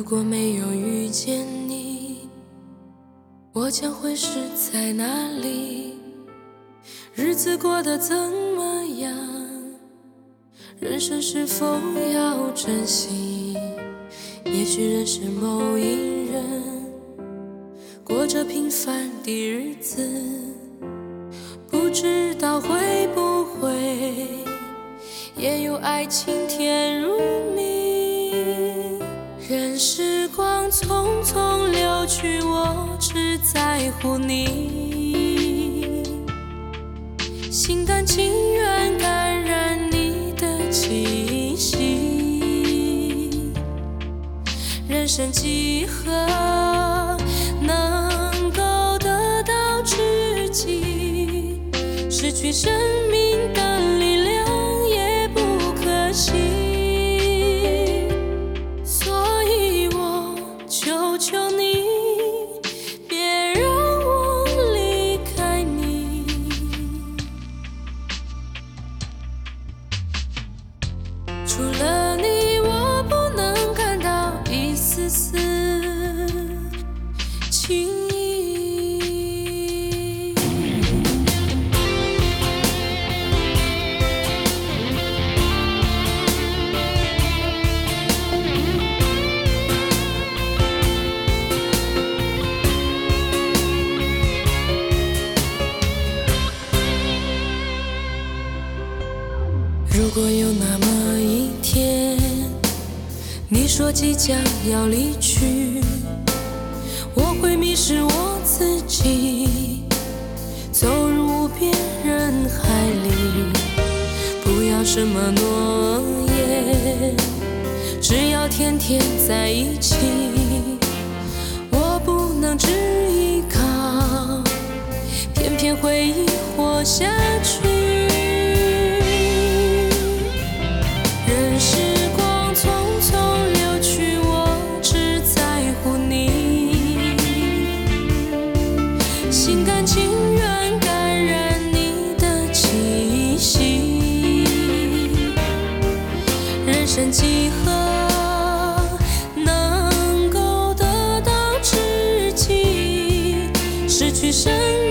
果没有遇见你，我将会是在哪里？日子过得怎么样？人生是否要珍惜？也许认识某一人，过着平凡的日子，不知道会不会也有爱情甜如蜜。任时光匆匆流去，我只在乎你，心甘情愿感染你的气息。人生几何能够得到知己？失去生命的力量也不可惜。所以我求求你，别让我离开你。除了你，我不能感到一丝丝情意。如果有那么一天，你说即将要离去，我会迷失我自己，走入无边人海里。不要什么诺言，只要天天在一起。我不能只依靠，偏偏回忆活下去。任时光匆匆流去，我只在乎你，心甘情愿感染你的气息。人生几何能够得到知己？失去生命